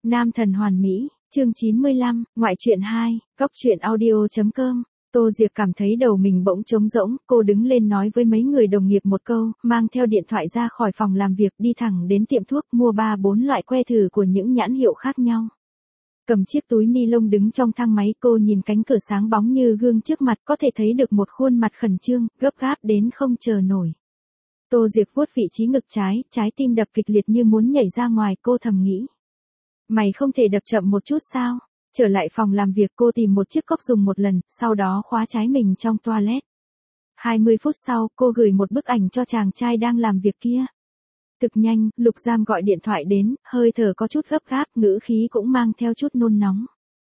Nam thần hoàn mỹ, chương 95, ngoại truyện 2, góc truyện audio.com. Tô Diệc cảm thấy đầu mình bỗng trống rỗng, cô đứng lên nói với mấy người đồng nghiệp một câu, mang theo điện thoại ra khỏi phòng làm việc đi thẳng đến tiệm thuốc mua 3-4 loại que thử của những nhãn hiệu khác nhau. Cầm chiếc túi ni lông đứng trong thang máy, cô nhìn cánh cửa sáng bóng như gương trước mặt, có thể thấy được một khuôn mặt khẩn trương, gấp gáp đến không chờ nổi. Tô Diệc vuốt vị trí ngực trái tim đập kịch liệt như muốn nhảy ra ngoài, cô thầm nghĩ. Mày không thể đập chậm một chút sao? Trở lại phòng làm việc, cô tìm một chiếc cốc dùng một lần, sau đó khóa trái mình trong toilet. 20 phút sau, cô gửi một bức ảnh cho chàng trai đang làm việc kia. Thực nhanh, Lục Giam gọi điện thoại đến, hơi thở có chút gấp gáp, ngữ khí cũng mang theo chút nôn nóng.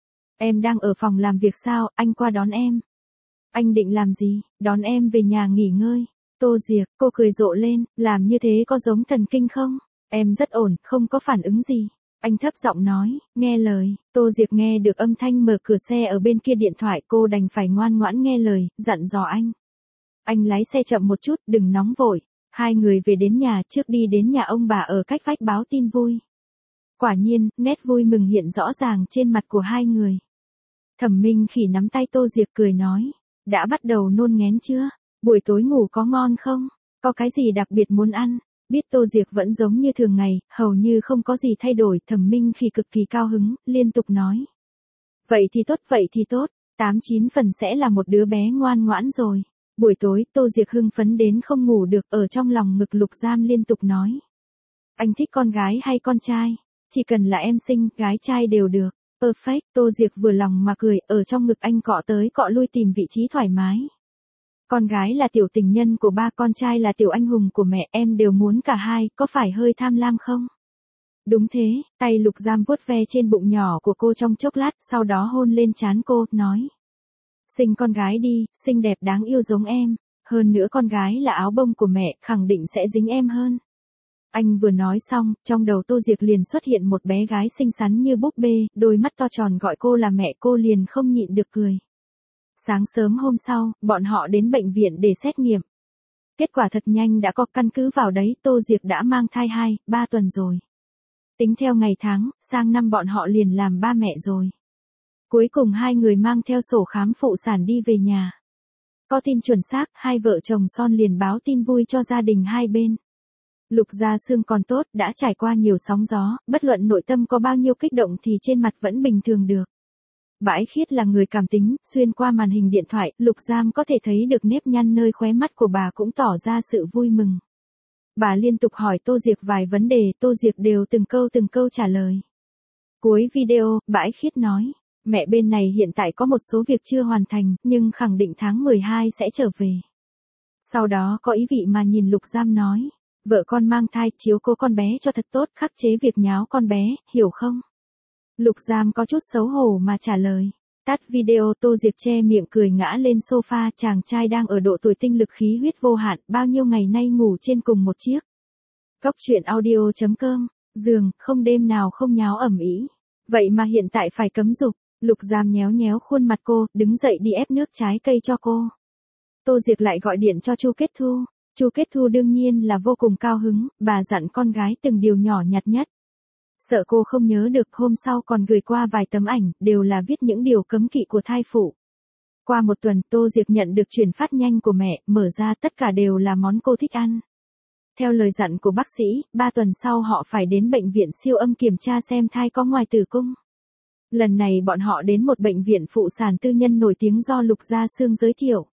Em đang ở phòng làm việc sao, anh qua đón em. Anh định làm gì? Đón em về nhà nghỉ ngơi. Tô Diệc, cô cười rộ lên, làm như thế có giống thần kinh không? Em rất ổn, không có phản ứng gì. Anh thấp giọng nói, nghe lời. Tô Diệc nghe được âm thanh mở cửa xe ở bên kia điện thoại, cô đành phải ngoan ngoãn nghe lời, dặn dò anh. Anh lái xe chậm một chút, đừng nóng vội. Hai người về đến nhà, trước đi đến nhà ông bà ở cách vách báo tin vui. Quả nhiên, nét vui mừng hiện rõ ràng trên mặt của hai người. Thẩm Minh Khỉ nắm tay Tô Diệc cười nói, đã bắt đầu nôn nghén chưa? Buổi tối ngủ có ngon không? Có cái gì đặc biệt muốn ăn? Biết Tô Diệc vẫn giống như thường ngày, hầu như không có gì thay đổi, Thẩm Minh Khỉ cực kỳ cao hứng, liên tục nói. Vậy thì tốt, 89 phần sẽ là một đứa bé ngoan ngoãn rồi. Buổi tối, Tô Diệc hưng phấn đến không ngủ được, ở trong lòng ngực Lục Giam liên tục nói. Anh thích con gái hay con trai? Chỉ cần là em xinh, gái trai đều được. Perfect, Tô Diệc vừa lòng mà cười, ở trong ngực anh cọ tới cọ lui tìm vị trí thoải mái. Con gái là tiểu tình nhân của ba, con trai là tiểu anh hùng của mẹ, em đều muốn cả hai, có phải hơi tham lam không? Đúng thế, tay Lục Giam vuốt ve trên bụng nhỏ của cô trong chốc lát, sau đó hôn lên trán cô, nói. Sinh con gái đi, xinh đẹp đáng yêu giống em, hơn nữa con gái là áo bông của mẹ, khẳng định sẽ dính em hơn. Anh vừa nói xong, trong đầu Tô Diệc liền xuất hiện một bé gái xinh xắn như búp bê, đôi mắt to tròn gọi cô là mẹ, cô liền không nhịn được cười. Sáng sớm hôm sau, bọn họ đến bệnh viện để xét nghiệm. Kết quả thật nhanh đã có, căn cứ vào đấy, Tô Diệc đã mang thai 2-3 tuần rồi. Tính theo ngày tháng, sang năm bọn họ liền làm ba mẹ rồi. Cuối cùng hai người mang theo sổ khám phụ sản đi về nhà. Có tin chuẩn xác, hai vợ chồng son liền báo tin vui cho gia đình hai bên. Lục Gia Sương còn tốt, đã trải qua nhiều sóng gió, bất luận nội tâm có bao nhiêu kích động thì trên mặt vẫn bình thường được. Bãi Khiết là người cảm tính, xuyên qua màn hình điện thoại, Lục Giam có thể thấy được nếp nhăn nơi khóe mắt của bà cũng tỏ ra sự vui mừng. Bà liên tục hỏi Tô Diệc vài vấn đề, Tô Diệc đều từng câu trả lời. Cuối video, Bãi Khiết nói, mẹ bên này hiện tại có một số việc chưa hoàn thành, nhưng khẳng định tháng 12 sẽ trở về. Sau đó có ý vị mà nhìn Lục Giam nói, vợ con mang thai, chiếu cố con bé cho thật tốt, khắc chế việc nháo con bé, hiểu không? Lục Giam có chút xấu hổ mà trả lời. Tắt video, Tô Diệc che miệng cười ngã lên sofa, chàng trai đang ở độ tuổi tinh lực khí huyết vô hạn, bao nhiêu ngày nay ngủ trên cùng một chiếc. Góc truyện audio.com, giường, không đêm nào không nháo ầm ĩ. Vậy mà hiện tại phải cấm dục. Lục Giam nhéo nhéo khuôn mặt cô, đứng dậy đi ép nước trái cây cho cô. Tô Diệc lại gọi điện cho Chu Kết Thu. Chu Kết Thu đương nhiên là vô cùng cao hứng, bà dặn con gái từng điều nhỏ nhặt nhất. Sợ cô không nhớ được, hôm sau còn gửi qua vài tấm ảnh, đều là viết những điều cấm kỵ của thai phụ. Qua một tuần, Tô Diệc nhận được chuyển phát nhanh của mẹ, mở ra tất cả đều là món cô thích ăn. Theo lời dặn của bác sĩ, 3 tuần sau họ phải đến bệnh viện siêu âm kiểm tra xem thai có ngoài tử cung. Lần này bọn họ đến một bệnh viện phụ sản tư nhân nổi tiếng do Lục Gia Sương giới thiệu.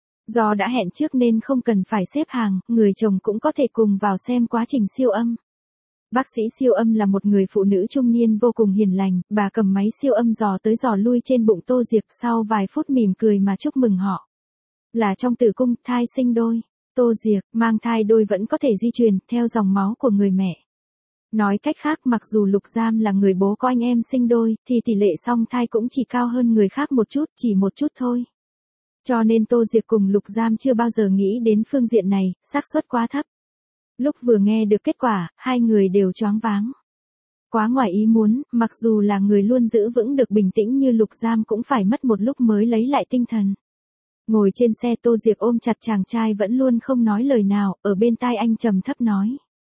Do đã hẹn trước nên không cần phải xếp hàng, người chồng cũng có thể cùng vào xem quá trình siêu âm. Bác sĩ siêu âm là một người phụ nữ trung niên vô cùng hiền lành, bà cầm máy siêu âm dò tới dò lui trên bụng Tô Diệc, sau vài phút mỉm cười mà chúc mừng họ. Là trong tử cung, thai sinh đôi. Tô Diệc, mang thai đôi vẫn có thể di truyền, theo dòng máu của người mẹ. Nói cách khác, mặc dù Lục Giam là người bố có anh em sinh đôi, thì tỷ lệ song thai cũng chỉ cao hơn người khác một chút, chỉ một chút thôi. Cho nên Tô Diệc cùng Lục Giam chưa bao giờ nghĩ đến phương diện này, xác suất quá thấp. Lúc vừa nghe được kết quả, hai người đều choáng váng. Quá ngoài ý muốn, mặc dù là người luôn giữ vững được bình tĩnh như Lục Giam cũng phải mất một lúc mới lấy lại tinh thần. Ngồi trên xe, Tô Diệc ôm chặt chàng trai vẫn luôn không nói lời nào, ở bên tai anh trầm thấp nói.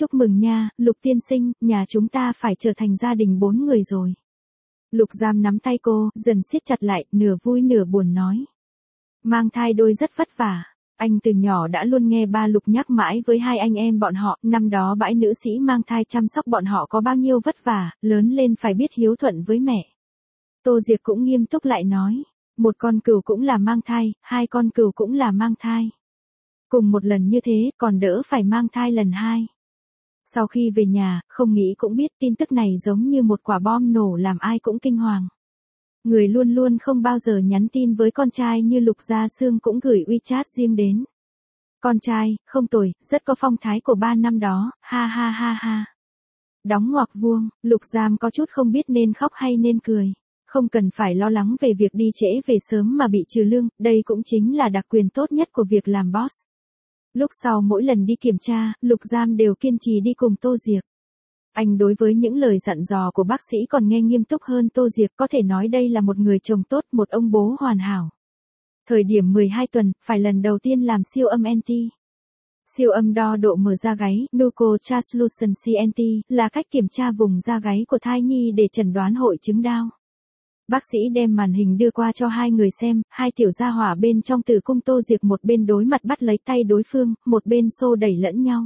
Chúc mừng nha, Lục tiên sinh, nhà chúng ta phải trở thành gia đình 4 người rồi. Lục Giam nắm tay cô, dần siết chặt lại, nửa vui nửa buồn nói. Mang thai đôi rất vất vả. Anh từ nhỏ đã luôn nghe ba Lục nhắc mãi với hai anh em bọn họ, năm đó bãi nữ sĩ mang thai chăm sóc bọn họ có bao nhiêu vất vả, lớn lên phải biết hiếu thuận với mẹ. Tô Diệc cũng nghiêm túc lại nói, một con cừu cũng là mang thai, hai con cừu cũng là mang thai. Cùng một lần như thế, còn đỡ phải mang thai lần hai. Sau khi về nhà, không nghĩ cũng biết tin tức này giống như một quả bom nổ làm ai cũng kinh hoàng. Người luôn luôn không bao giờ nhắn tin với con trai như Lục Gia Sương cũng gửi WeChat riêng đến. Con trai, không tồi, rất có phong thái của ba năm đó, ha ha ha ha. Đóng ngoặc vuông, Lục Giam có chút không biết nên khóc hay nên cười. Không cần phải lo lắng về việc đi trễ về sớm mà bị trừ lương, đây cũng chính là đặc quyền tốt nhất của việc làm boss. Lúc sau mỗi lần đi kiểm tra, Lục Giam đều kiên trì đi cùng Tô Diệc. Anh đối với những lời dặn dò của bác sĩ còn nghe nghiêm túc hơn Tô Diệc, có thể nói đây là một người chồng tốt, một ông bố hoàn hảo. Thời điểm 12 tuần, phải lần đầu tiên làm siêu âm NT. Siêu âm đo độ mở da gáy, Nuchal Translucency NT, là cách kiểm tra vùng da gáy của thai nhi để chẩn đoán hội chứng Down. Bác sĩ đem màn hình đưa qua cho hai người xem, hai tiểu gia hỏa bên trong tử cung Tô Diệc một bên đối mặt bắt lấy tay đối phương, một bên xô đẩy lẫn nhau.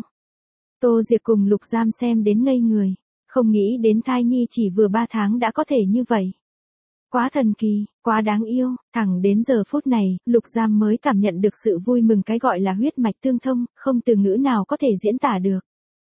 Tô Diệc cùng Lục Giam xem đến ngây người, không nghĩ đến thai nhi chỉ vừa 3 tháng đã có thể như vậy. Quá thần kỳ, quá đáng yêu, thẳng đến giờ phút này, Lục Giam mới cảm nhận được sự vui mừng cái gọi là huyết mạch tương thông, không từ ngữ nào có thể diễn tả được.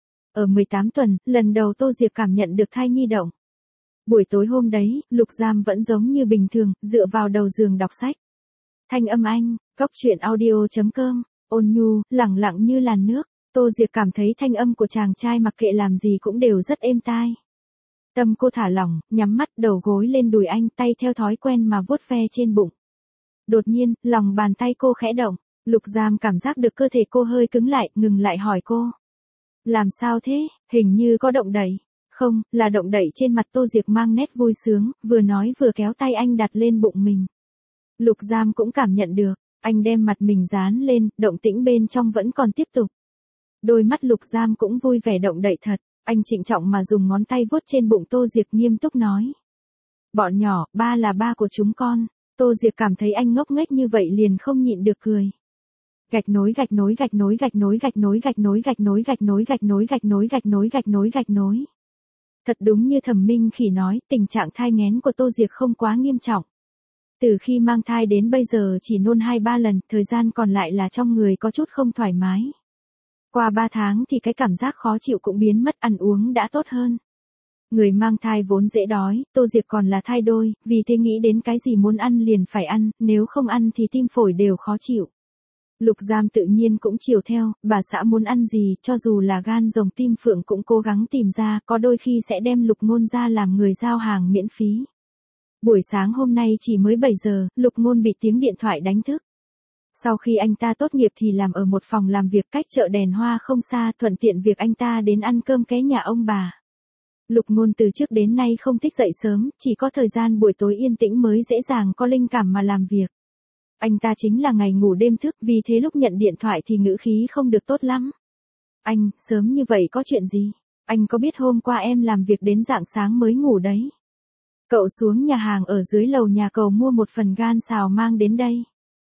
Ở 18 tuần, lần đầu Tô Diệc cảm nhận được thai nhi động. Buổi tối hôm đấy, Lục Giam vẫn giống như bình thường, dựa vào đầu giường đọc sách. Thanh âm anh, goctruyện.audio.com, ôn nhu, lẳng lặng như làn nước. Tô Diệc cảm thấy thanh âm của chàng trai mặc kệ làm gì cũng đều rất êm tai. Tâm cô thả lỏng, nhắm mắt đầu gối lên đùi anh, tay theo thói quen mà vuốt ve trên bụng. Đột nhiên, lòng bàn tay cô khẽ động, Lục Giam cảm giác được cơ thể cô hơi cứng lại, ngừng lại hỏi cô. Làm sao thế, hình như có động đẩy. Không, là động đẩy trên mặt Tô Diệc mang nét vui sướng, vừa nói vừa kéo tay anh đặt lên bụng mình. Lục Giam cũng cảm nhận được, anh đem mặt mình dán lên, động tĩnh bên trong vẫn còn tiếp tục. Đôi mắt Lục Giam cũng vui vẻ động đậy thật, anh trịnh trọng mà dùng ngón tay vuốt trên bụng Tô Diệc nghiêm túc nói. Bọn nhỏ, ba là ba của chúng con. Tô Diệc cảm thấy anh ngốc nghếch như vậy liền không nhịn được cười. Gạch nối gạch nối gạch nối gạch nối gạch nối gạch nối gạch nối gạch nối gạch nối gạch nối gạch nối gạch nối gạch nối. Thật đúng như Thẩm Minh Khỉ nói, tình trạng thai nghén của Tô Diệc không quá nghiêm trọng. Từ khi mang thai đến bây giờ chỉ nôn 2-3 lần, thời gian còn lại là trong người có chút không thoải mái. Qua 3 tháng thì cái cảm giác khó chịu cũng biến mất, ăn uống đã tốt hơn. Người mang thai vốn dễ đói, Tô Diệc còn là thai đôi, vì thế nghĩ đến cái gì muốn ăn liền phải ăn, nếu không ăn thì tim phổi đều khó chịu. Lục Giam tự nhiên cũng chiều theo, bà xã muốn ăn gì, cho dù là gan rồng tim phượng cũng cố gắng tìm ra, có đôi khi sẽ đem Lục Ngôn ra làm người giao hàng miễn phí. Buổi sáng hôm nay chỉ mới 7 giờ, Lục Ngôn bị tiếng điện thoại đánh thức. Sau khi anh ta tốt nghiệp thì làm ở một phòng làm việc cách chợ đèn hoa không xa, thuận tiện việc anh ta đến ăn cơm ké nhà ông bà. Lục Ngôn từ trước đến nay không thích dậy sớm, chỉ có thời gian buổi tối yên tĩnh mới dễ dàng có linh cảm mà làm việc. Anh ta chính là ngày ngủ đêm thức, vì thế lúc nhận điện thoại thì ngữ khí không được tốt lắm. Anh, sớm như vậy có chuyện gì? Anh có biết hôm qua em làm việc đến rạng sáng mới ngủ đấy. Cậu xuống nhà hàng ở dưới lầu nhà cầu mua một phần gan xào mang đến đây.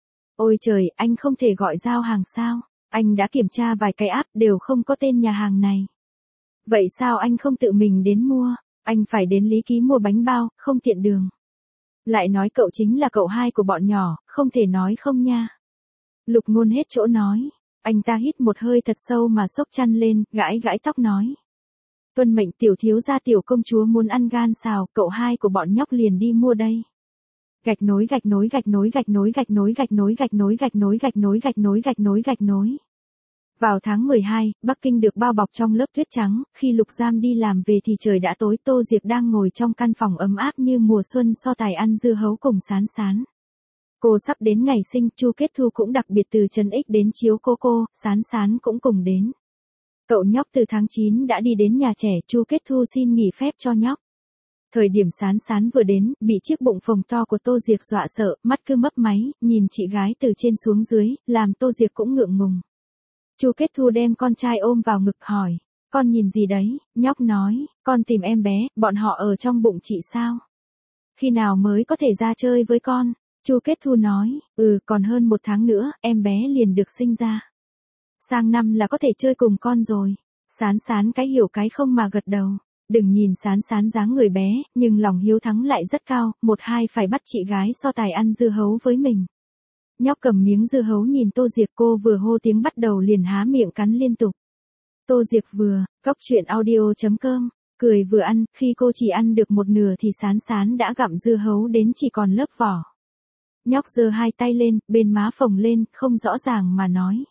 Ôi trời, anh không thể gọi giao hàng sao? Anh đã kiểm tra vài cái app đều không có tên nhà hàng này. Vậy sao anh không tự mình đến mua? Anh phải đến Lý Ký mua bánh bao, không tiện đường. Lại nói cậu chính là cậu hai của bọn nhỏ, không thể nói không nha. Lục Ngôn hết chỗ nói. Anh ta hít một hơi thật sâu mà xốc chăn lên, gãi gãi tóc nói. Tuân mệnh tiểu thiếu gia tiểu công chúa muốn ăn gan xào, cậu hai của bọn nhóc liền đi mua đây. Gạch nối gạch nối gạch nối gạch nối gạch nối gạch nối gạch nối gạch nối gạch nối gạch nối gạch nối gạch nối. Vào tháng 12, Bắc Kinh được bao bọc trong lớp tuyết trắng, khi Lục Giam đi làm về thì trời đã tối, Tô Diệc đang ngồi trong căn phòng ấm áp như mùa xuân so tài ăn dưa hấu cùng Sán Sán. Cô sắp đến ngày sinh, Chu Kết Thu cũng đặc biệt từ Trấn Ích đến chiếu cô, Sán Sán cũng cùng đến. Cậu nhóc từ tháng 9 đã đi đến nhà trẻ, Chu Kết Thu xin nghỉ phép cho nhóc. Thời điểm Sán Sán vừa đến, bị chiếc bụng phồng to của Tô Diệc dọa sợ, mắt cứ mấp máy, nhìn chị gái từ trên xuống dưới, làm Tô Diệc cũng ngượng ngùng. Chu Kết Thu đem con trai ôm vào ngực hỏi, Con nhìn gì đấy? Nhóc nói, con tìm em bé, bọn họ ở trong bụng chị sao? Khi nào mới có thể ra chơi với con? Chu Kết Thu nói, còn hơn 1 tháng nữa, em bé liền được sinh ra. Sang năm là có thể chơi cùng con rồi. Sán Sán cái hiểu cái không mà gật đầu. Đừng nhìn Sán Sán dáng người bé, nhưng lòng hiếu thắng lại rất cao, 1-2 phải bắt chị gái so tài ăn dưa hấu với mình. Nhóc cầm miếng dưa hấu nhìn Tô Diệc, cô vừa hô tiếng bắt đầu liền há miệng cắn liên tục. Tô Diệc vừa, cóc truyện audio.com, cười vừa ăn, khi cô chỉ ăn được một nửa thì Sán Sán đã gặm dưa hấu đến chỉ còn lớp vỏ. Nhóc giơ 2 tay lên, bên má phồng lên, không rõ ràng mà nói.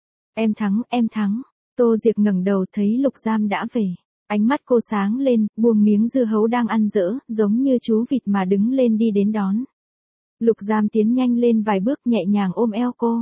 Em thắng, em thắng. Tô Diệc ngẩng đầu thấy Lục Giam đã về. Ánh mắt cô sáng lên, buông miếng dưa hấu đang ăn dở, giống như chú vịt mà đứng lên đi đến đón. Lục Giam tiến nhanh lên vài bước nhẹ nhàng ôm eo cô.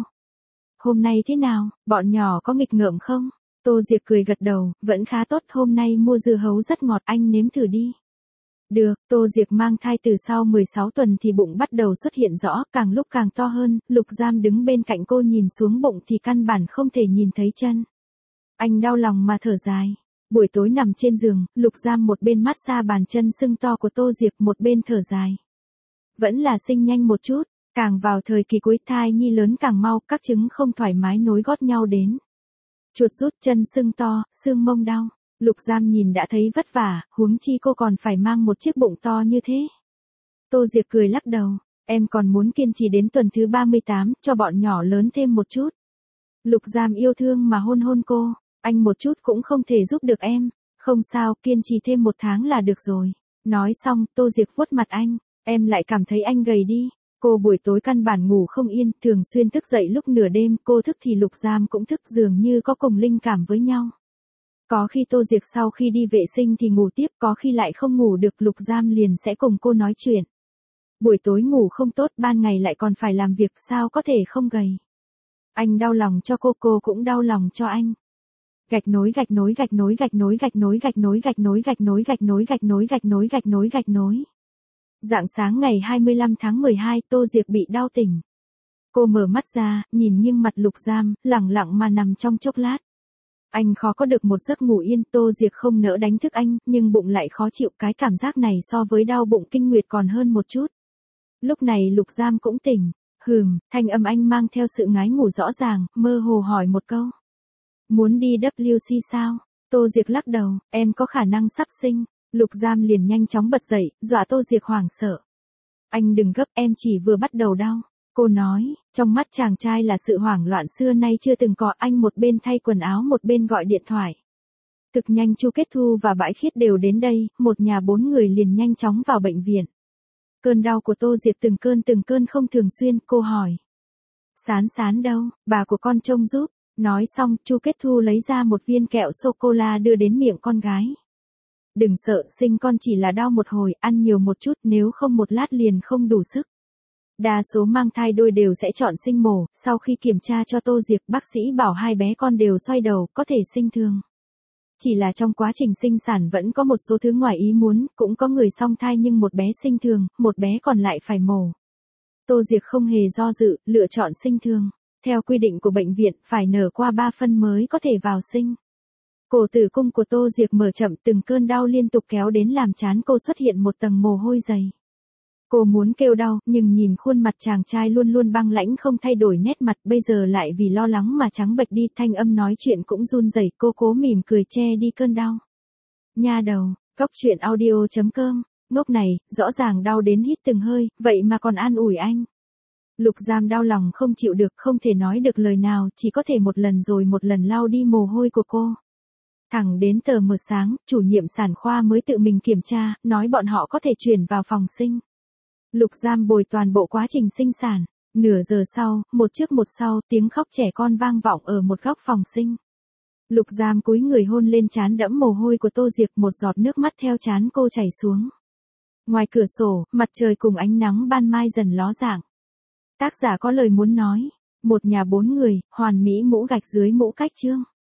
Hôm nay thế nào, bọn nhỏ có nghịch ngợm không? Tô Diệc cười gật đầu, vẫn khá tốt, hôm nay mua dưa hấu rất ngọt, anh nếm thử đi. Được, Tô Diệc mang thai từ sau 16 tuần thì bụng bắt đầu xuất hiện rõ, càng lúc càng to hơn, Lục Giam đứng bên cạnh cô nhìn xuống bụng thì căn bản không thể nhìn thấy chân. Anh đau lòng mà thở dài. Buổi tối nằm trên giường, Lục Giam một bên massage bàn chân sưng to của Tô Diệc, một bên thở dài. Vẫn là sinh nhanh một chút, càng vào thời kỳ cuối thai nhi lớn càng mau, các trứng không thoải mái nối gót nhau đến. Chuột rút, chân sưng to, xương mông đau. Lục Giam nhìn đã thấy vất vả, huống chi cô còn phải mang một chiếc bụng to như thế. Tô Diệc cười lắc đầu, em còn muốn kiên trì đến tuần thứ 38, cho bọn nhỏ lớn thêm một chút. Lục Giam yêu thương mà hôn hôn cô, anh một chút cũng không thể giúp được em, không sao, kiên trì thêm 1 tháng là được rồi. Nói xong, Tô Diệc vuốt mặt anh, em lại cảm thấy anh gầy đi. Cô buổi tối căn bản ngủ không yên, thường xuyên thức dậy lúc nửa đêm, cô thức thì Lục Giam cũng thức, dường như có cùng linh cảm với nhau. Có khi Tô Diệc sau khi đi vệ sinh thì ngủ tiếp, có khi lại không ngủ được, Lục Giam liền sẽ cùng cô nói chuyện. Buổi tối ngủ không tốt, ban ngày lại còn phải làm việc, sao có thể không gầy. Anh đau lòng cho cô cũng đau lòng cho anh. Gạch nối gạch nối gạch nối gạch nối gạch nối gạch nối gạch nối gạch nối gạch nối gạch nối gạch nối gạch nối gạch nối. Rạng sáng ngày 25 tháng 12, Tô Diệc bị đau tỉnh. Cô mở mắt ra, nhìn nghiêng mặt Lục Giam, lẳng lặng mà nằm trong chốc lát. Anh khó có được một giấc ngủ yên, Tô Diệc không nỡ đánh thức anh, nhưng bụng lại khó chịu, cái cảm giác này so với đau bụng kinh nguyệt còn hơn một chút. Lúc này Lục Giam cũng tỉnh, thanh âm anh mang theo sự ngái ngủ rõ ràng, mơ hồ hỏi một câu. Muốn đi WC sao? Tô Diệc lắc đầu, em có khả năng sắp sinh. Lục Giam liền nhanh chóng bật dậy, dọa Tô Diệc hoảng sợ. Anh đừng gấp, em chỉ vừa bắt đầu đau. Cô nói, trong mắt chàng trai là sự hoảng loạn xưa nay chưa từng có, anh một bên thay quần áo một bên gọi điện thoại. Thực nhanh Chu Kết Thu và Bãi Khiết đều đến đây, một nhà 4 người liền nhanh chóng vào bệnh viện. Cơn đau của Tô Diệc từng cơn không thường xuyên, cô hỏi. Sán Sán đâu, bà của con trông giúp. Nói xong, Chu Kết Thu lấy ra một viên kẹo sô-cô-la đưa đến miệng con gái. Đừng sợ, sinh con chỉ là đau một hồi, ăn nhiều một chút, nếu không một lát liền không đủ sức. Đa số mang thai đôi đều sẽ chọn sinh mổ, sau khi kiểm tra cho Tô Diệc, bác sĩ bảo 2 bé con đều xoay đầu, có thể sinh thường. Chỉ là trong quá trình sinh sản vẫn có một số thứ ngoài ý muốn, cũng có người song thai nhưng một bé sinh thường, một bé còn lại phải mổ. Tô Diệc không hề do dự, lựa chọn sinh thường. Theo quy định của bệnh viện, phải nở qua 3 phân mới có thể vào sinh. Cổ tử cung của Tô Diệc mở chậm, từng cơn đau liên tục kéo đến làm trán cô xuất hiện một tầng mồ hôi dày. Cô muốn kêu đau, nhưng nhìn khuôn mặt chàng trai luôn luôn băng lãnh không thay đổi nét mặt, bây giờ lại vì lo lắng mà trắng bệch đi, thanh âm nói chuyện cũng run rẩy, cô cố mỉm cười che đi cơn đau. Nha đầu, cóc truyện audio.com, ngốc này, rõ ràng đau đến hít từng hơi, vậy mà còn an ủi anh. Lục Giam đau lòng không chịu được, không thể nói được lời nào, chỉ có thể một lần rồi một lần lau đi mồ hôi của cô. Thẳng đến tờ mờ sáng, chủ nhiệm sản khoa mới tự mình kiểm tra, nói bọn họ có thể chuyển vào phòng sinh. Lục Giam bồi toàn bộ quá trình sinh sản. Nửa giờ sau, một trước một sau, tiếng khóc trẻ con vang vọng ở một góc phòng sinh. Lục Giam cúi người hôn lên trán đẫm mồ hôi của Tô Diệc, một giọt nước mắt theo trán cô chảy xuống. Ngoài cửa sổ, mặt trời cùng ánh nắng ban mai dần ló dạng. Tác giả có lời muốn nói. Một nhà 4 người, hoàn mỹ mũ gạch dưới mũ cách chương.